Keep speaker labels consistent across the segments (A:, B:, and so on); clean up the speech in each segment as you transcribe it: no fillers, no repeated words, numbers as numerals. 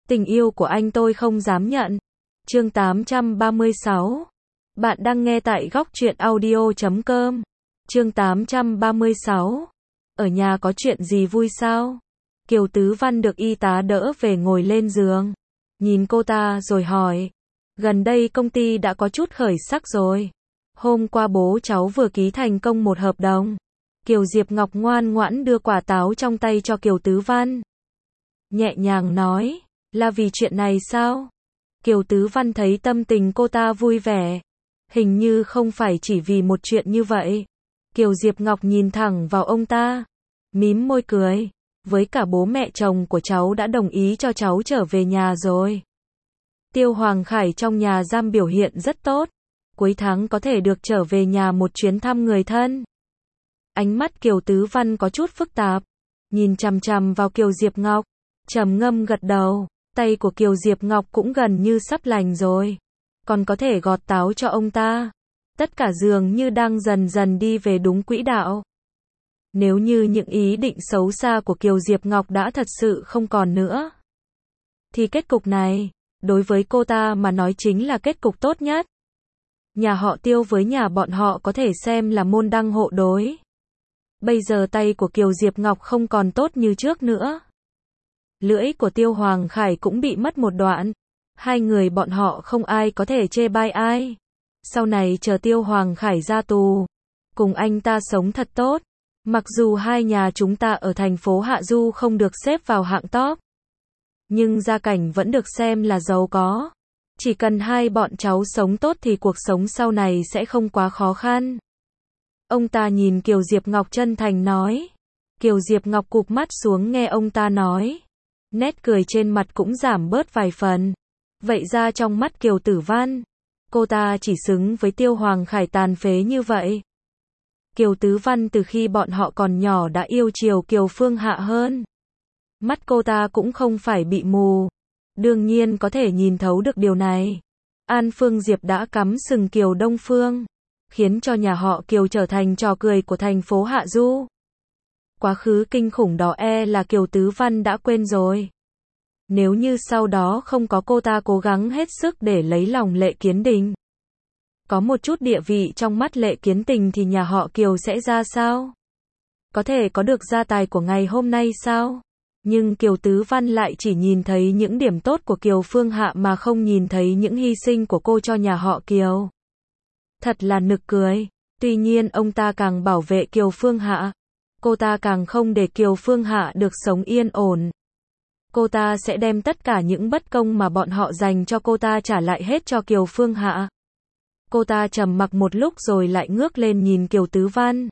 A: Tình yêu của anh tôi không dám nhận. Chương 836. Bạn đang nghe tại góc truyện audio.com. Chương 836. Ở nhà có chuyện gì vui sao? Kiều Tứ Văn được y tá đỡ về ngồi lên giường. Nhìn cô ta rồi hỏi. Gần đây công ty đã có chút khởi sắc rồi. Hôm qua bố cháu vừa ký thành công một hợp đồng. Kiều Diệp Ngọc ngoan ngoãn đưa quả táo trong tay cho Kiều Tứ Văn. Nhẹ nhàng nói, là vì chuyện này sao? Kiều Tứ Văn thấy tâm tình cô ta vui vẻ. Hình như không phải chỉ vì một chuyện như vậy. Kiều Diệp Ngọc nhìn thẳng vào ông ta. Mím môi cười. Với cả bố mẹ chồng của cháu đã đồng ý cho cháu trở về nhà rồi. Tiêu Hoàng Khải trong nhà giam biểu hiện rất tốt. Cuối tháng có thể được trở về nhà một chuyến thăm người thân. Ánh mắt Kiều Tứ Văn có chút phức tạp. Nhìn chằm chằm vào Kiều Diệp Ngọc. Trầm ngâm gật đầu. Tay của Kiều Diệp Ngọc cũng gần như sắp lành rồi. Còn có thể gọt táo cho ông ta. Tất cả dường như đang dần dần đi về đúng quỹ đạo. Nếu như những ý định xấu xa của Kiều Diệp Ngọc đã thật sự không còn nữa, thì kết cục này, đối với cô ta mà nói chính là kết cục tốt nhất. Nhà họ Tiêu với nhà bọn họ có thể xem là môn đăng hộ đối. Bây giờ tay của Kiều Diệp Ngọc không còn tốt như trước nữa. Lưỡi của Tiêu Hoàng Khải cũng bị mất một đoạn. Hai người bọn họ không ai có thể chê bai ai. Sau này chờ Tiêu Hoàng Khải ra tù, cùng anh ta sống thật tốt. Mặc dù hai nhà chúng ta ở thành phố Hạ Du không được xếp vào hạng top, nhưng gia cảnh vẫn được xem là giàu có. Chỉ cần hai bọn cháu sống tốt thì cuộc sống sau này sẽ không quá khó khăn. Ông ta nhìn Kiều Diệp Ngọc chân thành nói. Kiều Diệp Ngọc cụp mắt xuống nghe ông ta nói. Nét cười trên mặt cũng giảm bớt vài phần. Vậy ra trong mắt Kiều Tử Văn, cô ta chỉ xứng với Tiêu Hoàng Khải tàn phế như vậy. Kiều Tứ Văn từ khi bọn họ còn nhỏ đã yêu chiều Kiều Phương Hạ hơn. Mắt cô ta cũng không phải bị mù. Đương nhiên có thể nhìn thấu được điều này. An Phương Diệp đã cắm sừng Kiều Đông Phương, khiến cho nhà họ Kiều trở thành trò cười của thành phố Hạ Du. Quá khứ kinh khủng đó là Kiều Tứ Văn đã quên rồi. Nếu như sau đó không có cô ta cố gắng hết sức để lấy lòng Lệ Kiến Đình, có một chút địa vị trong mắt Lệ Kiến Tình thì nhà họ Kiều sẽ ra sao? Có thể có được gia tài của ngày hôm nay sao? Nhưng Kiều Tứ Văn lại chỉ nhìn thấy những điểm tốt của Kiều Phương Hạ mà không nhìn thấy những hy sinh của cô cho nhà họ Kiều. Thật là nực cười. Tuy nhiên ông ta càng bảo vệ Kiều Phương Hạ, cô ta càng không để Kiều Phương Hạ được sống yên ổn. Cô ta sẽ đem tất cả những bất công mà bọn họ dành cho cô ta trả lại hết cho Kiều Phương Hạ. Cô ta trầm mặc một lúc rồi lại ngước lên nhìn Kiều Tứ Văn.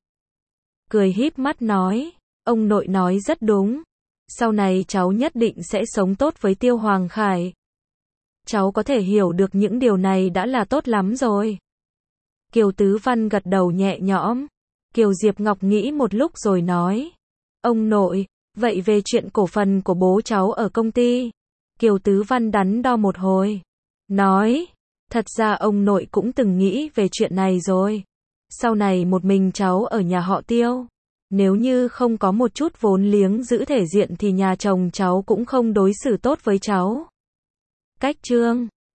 A: Cười híp mắt nói, ông nội nói rất đúng. Sau này cháu nhất định sẽ sống tốt với Tiêu Hoàng Khải. Cháu có thể hiểu được những điều này đã là tốt lắm rồi. Kiều Tứ Văn gật đầu nhẹ nhõm. Kiều Diệp Ngọc nghĩ một lúc rồi nói. Ông nội, vậy về chuyện cổ phần của bố cháu ở công ty? Kiều Tứ Văn đắn đo một hồi. Nói, thật ra ông nội cũng từng nghĩ về chuyện này rồi. Sau này một mình cháu ở nhà họ Tiêu. Nếu như không có một chút vốn liếng giữ thể diện thì nhà chồng cháu cũng không đối xử tốt với cháu. Cách chương